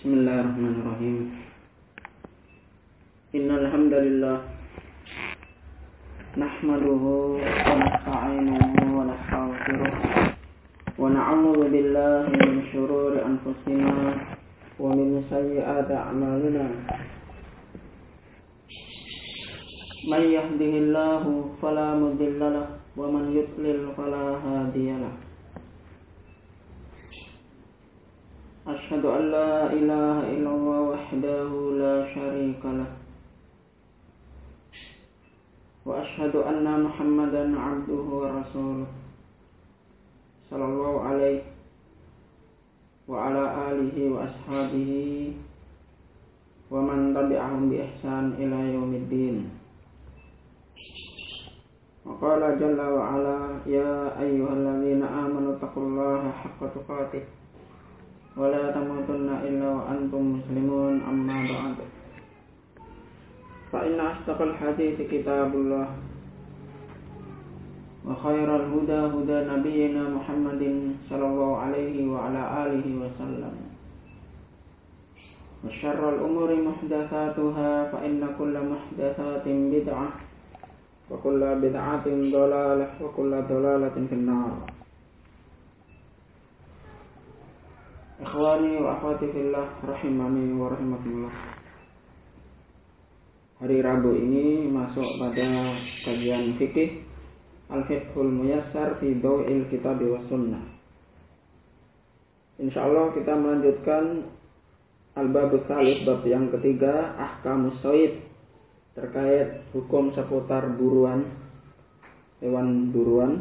Bismillahirrahmanirrahim. Innal hamdalillah nahmaduhu wa nasta'inuhu wa nastaghfiruh wa na'udzu billahi min shururi anfusina wa min sayyiati a'malina. May yahdihillahu fala mudilla lahu wa man yudlil fala hadiya lahu. Asyhadu an la ilaha illallah wahdahu la syarika lah wa asyhadu anna Muhammadan abduhu wa rasuluh sallallahu alaihi wa ala alihi wa ashabihi wa man tabi'ahum bi ihsan ila yaumiddin. Wa qala jalla wa ala ya ayyuhalladzina amanu taqullaha haqqa tuqatih wa la tamutunna illa wa antum muslimun, amma ba'd. Fa inna asdaqal hadithi kitabullah wa khairal huda huda nabiyyina Muhammadin sallallahu alaihi wa ala alihi wa sallam. Wa syarral umuri muhdatsatuha fa inna kulla muhdatsatin bid'ah wa kulla bid'atin dhalalah wa kulla dhalalatin finnar. Ikhwani wa akhwati fillah rahimani wa rahimakumullah. Hari Rabu ini masuk pada kajian fikih Al-Fiqhul Muyassar fi Daw'il Kitab wa Sunnah. Insyaallah kita melanjutkan Al-Babus Tsalits, bab yang ketiga, Ahkamus Shayd, terkait hukum seputar buruan, hewan buruan.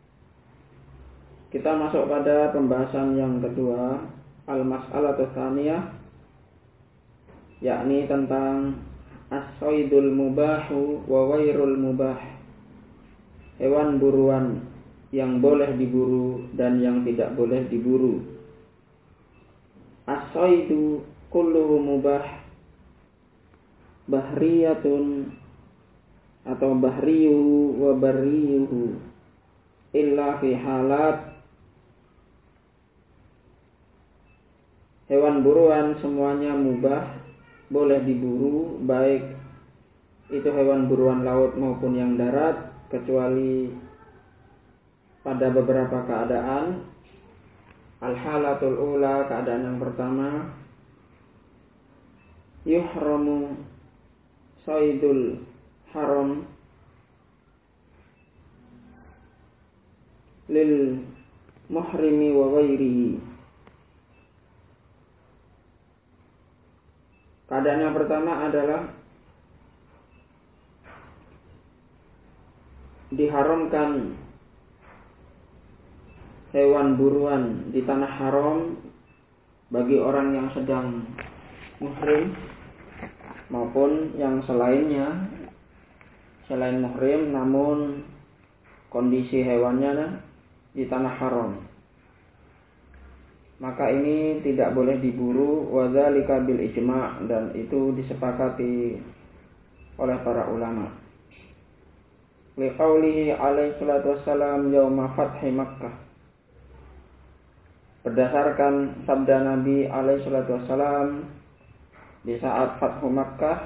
Kita masuk pada pembahasan yang kedua, Al-Mas'alatu Tsaniyah, yakni tentang as-shaydul mubahu wa ghairul mubah, hewan buruan yang boleh diburu dan yang tidak boleh diburu. As-shaydu kulluhu mubah, bahriyatun atau bahriyuhu wa barriyuhu illa fi halat. Hewan buruan semuanya mubah, boleh diburu, baik itu hewan buruan laut maupun yang darat, kecuali pada beberapa keadaan. Al-halatul ula, keadaan yang pertama, yuhramu shaydul haram lil muhrimi wa ghairihi. Keadaan yang pertama adalah diharamkan hewan buruan di tanah haram bagi orang yang sedang muhrim maupun yang selainnya, selain muhrim namun kondisi hewannya di tanah haram, maka ini tidak boleh diburu. Wa dzalika bil ijma', dan itu disepakati oleh para ulama. Li qaulihi alaihi salatu wassalam yauma fathi Makkah, berdasarkan sabda Nabi alaihi salatu wassalam di saat Fathu Makkah.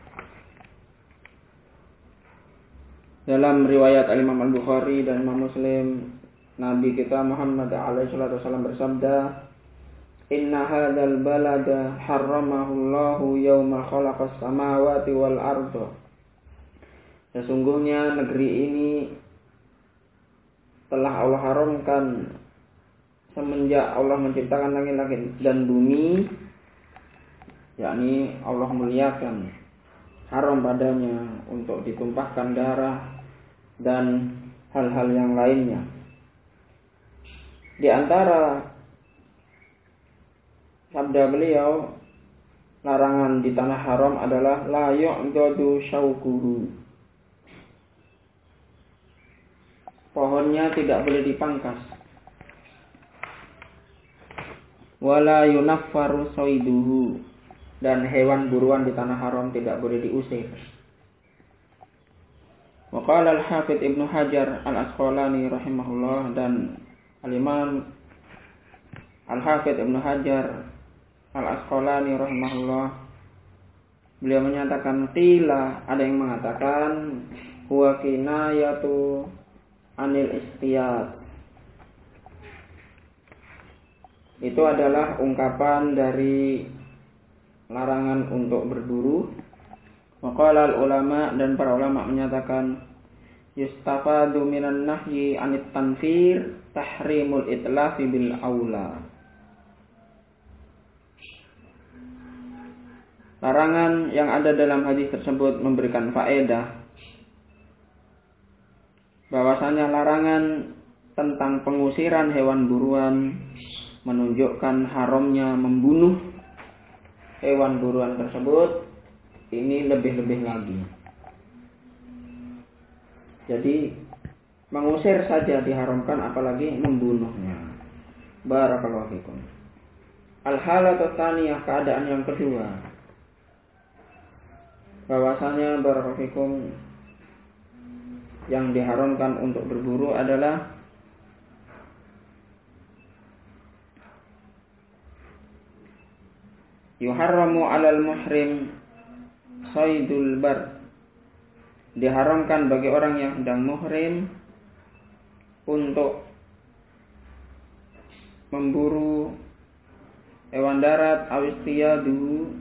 Dalam riwayat Al-Imam Al-Bukhari dan Imam Muslim, Nabi kita Muhammad alaihi salatu wasallam bersabda, "Inna hadzal balada harramahullahu yauma khalaqas samawati wal arda." Sesungguhnya negeri ini telah Allah haramkan semenjak Allah menciptakan langit-langit dan bumi, yakni Allah muliakan, haram padanya untuk ditumpahkan darah dan hal-hal yang lainnya. Di antara sabda beliau, larangan di tanah haram adalah la yu'dadu syaukuhu, pohonnya tidak boleh dipangkas. Wala yunaffaru shayduhu, dan hewan buruan di tanah haram tidak boleh diusir. Wa qala al-Hafidz Ibnu Hajar al-Asqalani rahimahullah, dan Al-Imam Al-Hafidz Ibnu Hajar Al-Asqalani rahimahullah, beliau menyatakan qila, ada yang mengatakan huwa kinayatu anil istiyad, itu adalah ungkapan dari larangan untuk berburu. Waqala al-ulama, dan para ulama menyatakan yustafadu minan nahyi anit tanfir tahrimul itlafi bil aula. Larangan yang ada dalam hadis tersebut memberikan faedah bahwasanya larangan tentang pengusiran hewan buruan menunjukkan haramnya membunuh hewan buruan tersebut. Ini lebih-lebih lagi. Jadi mengusir saja diharamkan, apalagi membunuhnya. Barakallahu fikum. Al-halatu tsaniyah, keadaan yang kedua, bahwasanya barakallahu fikum yang diharamkan untuk berburu adalah yuharramu 'alal muhrim saydul bar, diharamkan bagi orang yang sedang muhrim untuk memburu hewan darat, awistiyadu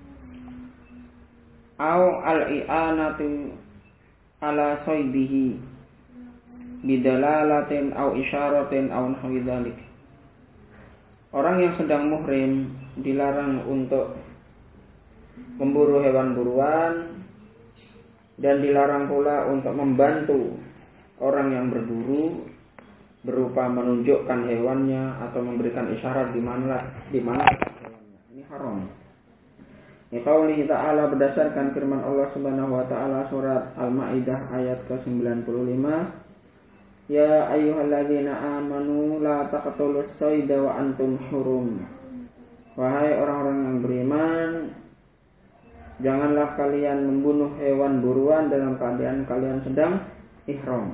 au al-i'anatu ala saydihi bidalalatin au isyaratin au nahwi dzalik. Orang yang sedang muhrim dilarang untuk memburu hewan buruan, dan dilarang pula untuk membantu orang yang berburu berupa menunjukkan hewannya atau memberikan isyarat di mana hewannya. Ini haram. Ini qauli ta'ala, berdasarkan firman Allah Subhanahu wa taala surat Al-Maidah ayat ke-95, ya ayyuhalladzina amanu la taqtulus sayda wa antum hurum. Wahai orang-orang yang beriman, janganlah kalian membunuh hewan buruan dalam keadaan kalian sedang ihram.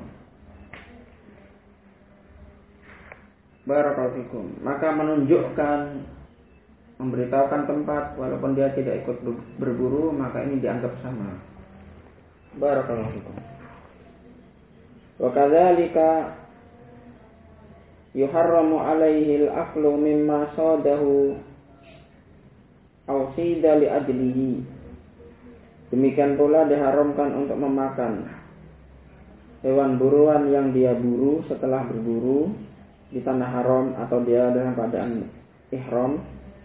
Barakallahu fikum. Maka menunjukkan, memberitahukan tempat walaupun dia tidak ikut berburu, maka ini dianggap sama. Barakallahu fikum. Wa kadzalika yuharramu alaihi al-aklu mimma sadahu aw sida li ajlihi. Demikian pula diharamkan untuk memakan hewan buruan yang dia buru setelah berburu di tanah haram atau dia dalam keadaan ihram,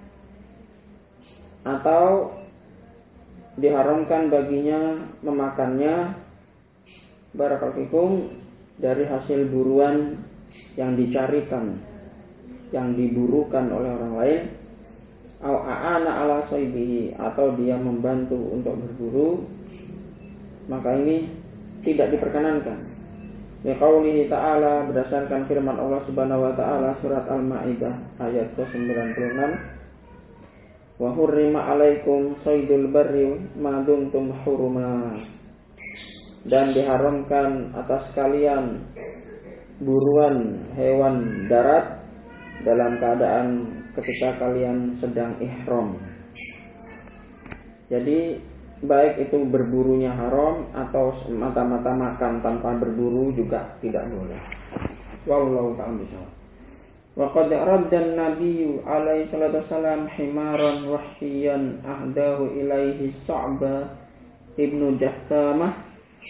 atau diharamkan baginya memakannya barakallahu fikum dari hasil buruan yang dicarikan, yang diburukan oleh orang lain, au aana ala saydihi, atau dia membantu untuk berburu, maka ini tidak diperkenankan. Ya qaulihi ta'ala, berdasarkan firman Allah Subhanahu wa taala surat Al-Maidah ayat ke-96, wa hurrima 'alaikum saydul barri ma dumtum huruma, dan diharamkan atas kalian buruan hewan darat dalam keadaan ketika kalian sedang ihram. Jadi baik itu berburunya haram atau semata-mata makan tanpa berburu juga tidak boleh. Wallahu ta'ala bishawab. Wa qad radda an-nabiyyu alaihi salatu wasalam himaran wahshiyan ahdahu ilaihi Sa'bah ibnu Jassamah.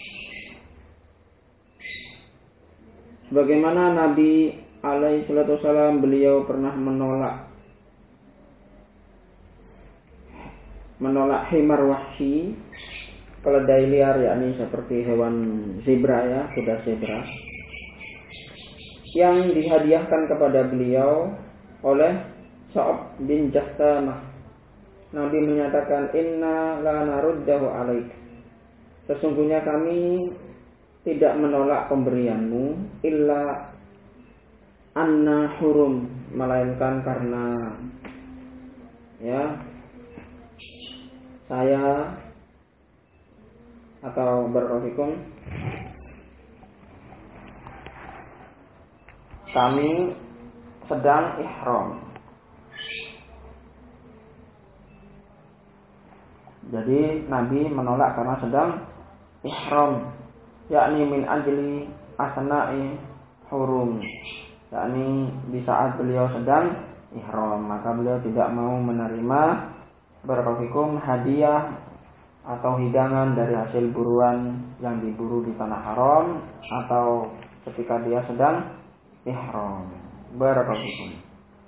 Bagaimana Nabi alaihi salatu wasalam, beliau pernah menolak himar wahsy, keledai liar, yakni seperti hewan zebra, ya, kuda zebra, yang dihadiahkan kepada beliau oleh Sa'ab bin Jassamah. Nabi menyatakan, inna la naruddahu alaik, sesungguhnya kami tidak menolak pemberianmu, illa anna hurum, melainkan karena saya atau barakallahu kami sedang ihram. Jadi Nabi menolak karena sedang ihram, yakni min ajli asna'i hurum, yakni di saat beliau sedang ihram, maka beliau tidak mau menerima barakallahu hadiah atau hidangan dari hasil buruan yang diburu di tanah haram atau ketika dia sedang ihram. Barakallahu.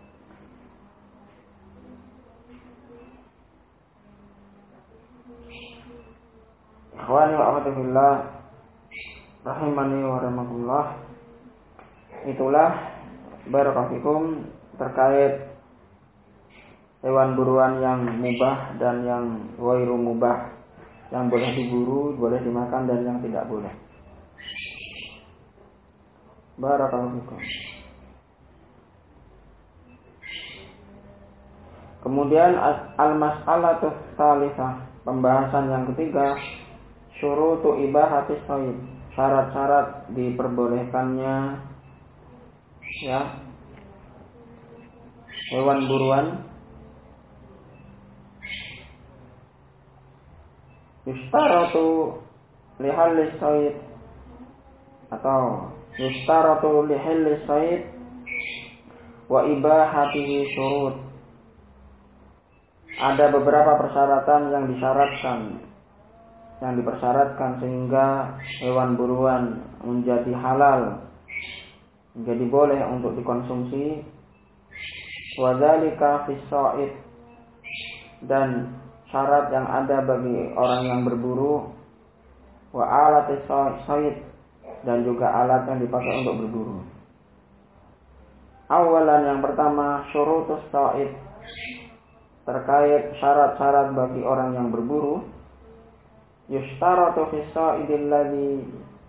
Ikhwani wa akhwati fillah rahimani wa rahimakumullah. Itulah barakallahu terkait hewan buruan yang mubah dan yang ghairu mubah, yang boleh diburu, boleh dimakan dan yang tidak boleh. Barakallahu fikum. Kemudian al-mas'alatu tsalitsah, pembahasan yang ketiga, syurutu ibahati shayd, syarat-syarat diperbolehkannya hewan buruan. Yustaratu lihallis shayd atau yustaratu lihallis shayd wa ibahatihi syurut. Ada beberapa persyaratan yang dipersyaratkan sehingga hewan buruan menjadi halal, menjadi boleh untuk dikonsumsi. Wa dzalika fis shayd, dan syarat yang ada bagi orang yang berburu, wa alatis shayd, dan juga alat yang dipakai untuk berburu. Awalan, yang pertama, syurutus shayd, terkait syarat-syarat bagi orang yang berburu. Yustaratu fis shaydil ladzi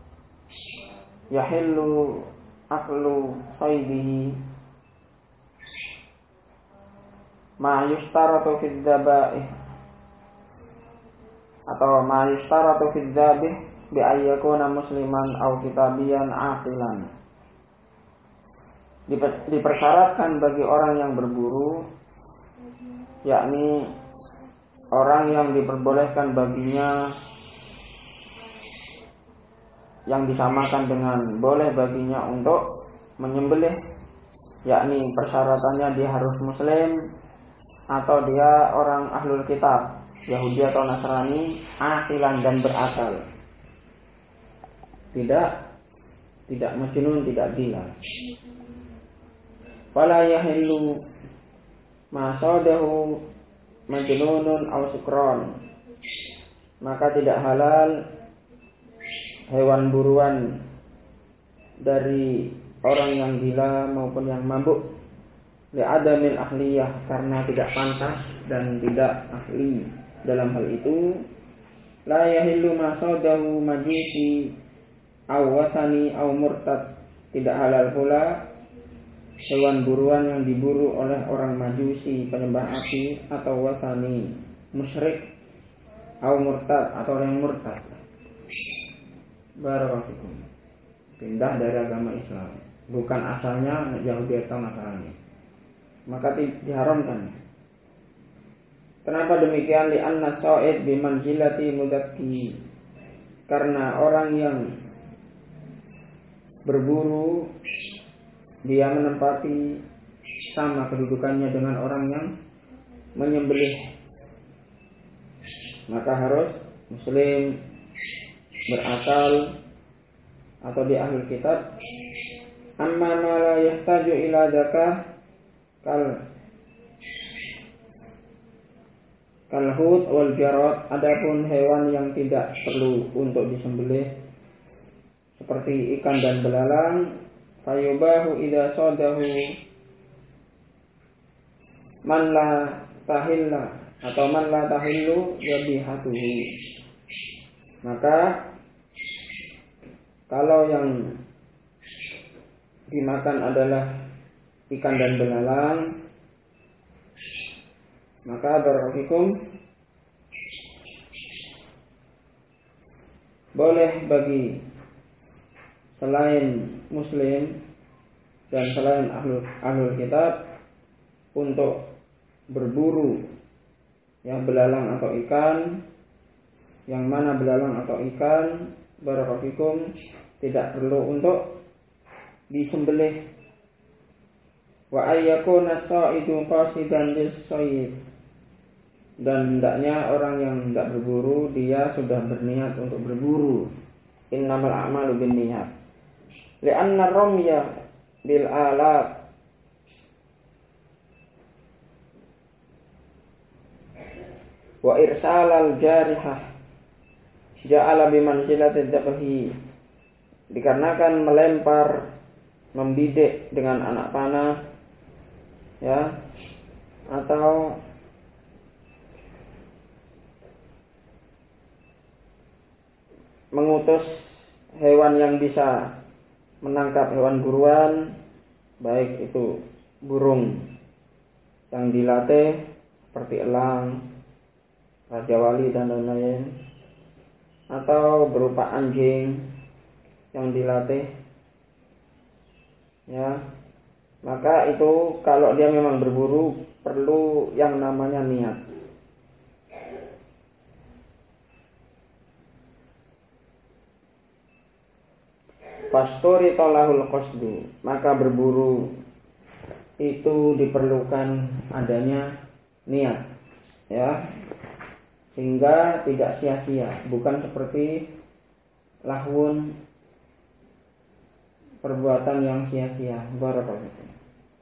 yahillu aklu shaydihi ma yustaratu fid dhabaih, atau ma yustaratu fid dhabih bi ayyakuna musliman aw kitabiyan aqilan. Dipersyaratkan bagi orang yang berburu, yakni orang yang diperbolehkan baginya, yang disamakan dengan boleh baginya untuk menyembelih, yakni persyaratannya dia harus muslim atau dia orang ahlul kitab, Yahudi atau Nasrani, aqilan dan berakal, tidak majnun, tidak gila. Fala yahillu ma sadahu majnunun aw sukron, maka tidak halal hewan buruan dari orang yang gila maupun yang mabuk, li'adamil ahliyah, karena tidak pantas dan tidak ahli dalam hal itu. La yahillu ma sadahu majusi aw wasani aw murtad, tidak halal pula hewan buruan yang diburu oleh orang majusi, penyembah api, atau wasani, musyrik, atau murtad, atau orang murtad. Barakallahu, pindah dari agama Islam, bukan asalnya Yahudi atau Nasrani, maka diharamkan. Kenapa demikian? Li'anna shayd bimanzilati mudakki, karena orang yang berburu dia menempati sama kedudukannya dengan orang yang menyembelih, maka harus muslim, berakal, atau di ahlul kitab. Amma ma la yahtaju ila zakah kalhut wal jarad, adapun hewan yang tidak perlu untuk disembelih seperti ikan dan belalang, fayubahu idza sadahu man la tahilla atau man la tahillu yabihatuhu, maka kalau yang dimakan adalah ikan dan belalang, maka barakallahu boleh bagi selain muslim dan selain ahlul kitab untuk berburu yang belalang atau ikan, yang mana belalang atau ikan barakallahu tidak perlu untuk disembelih. Wa ayyakuna sa'idu qasidan lis-shayd, dan hendaknya orang yang hendak berburu dia sudah berniat untuk berburu. Innamal a'malu binniyat. Li'anna ramya bil alat wa irsalal jarihah ja'ala bimanzilati dzabhi, dikarenakan melempar, membidik dengan anak panah, ya, atau mengutus hewan yang bisa menangkap hewan buruan, baik itu burung yang dilatih seperti elang, raja wali dan lain-lain, atau berupa anjing yang dilatih, ya, maka itu kalau dia memang berburu perlu yang namanya niat. Pastori tolahul qasdu, maka berburu itu diperlukan adanya niat, ya, sehingga tidak sia-sia, bukan seperti lahwun, perbuatan yang sia-sia. Barakallahu.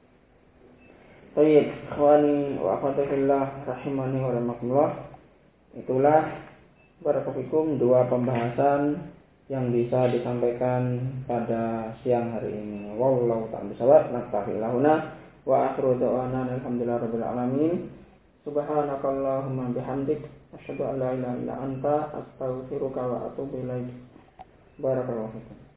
Baik, ikhwani wa akhwati fillah rahimani wa rahimakumullah. Itulah barakallahu dua pembahasan yang bisa disampaikan pada siang hari ini. Wallahu ta'ala bisawab. Naktafi lahuna wa akhiru da'wana alhamdulillahirabbil alamin. Subhanakallahumma bihamdik asyhadu an la ilaha illa anta astaghfiruka wa atubu ilaik. Barakallahu fikum.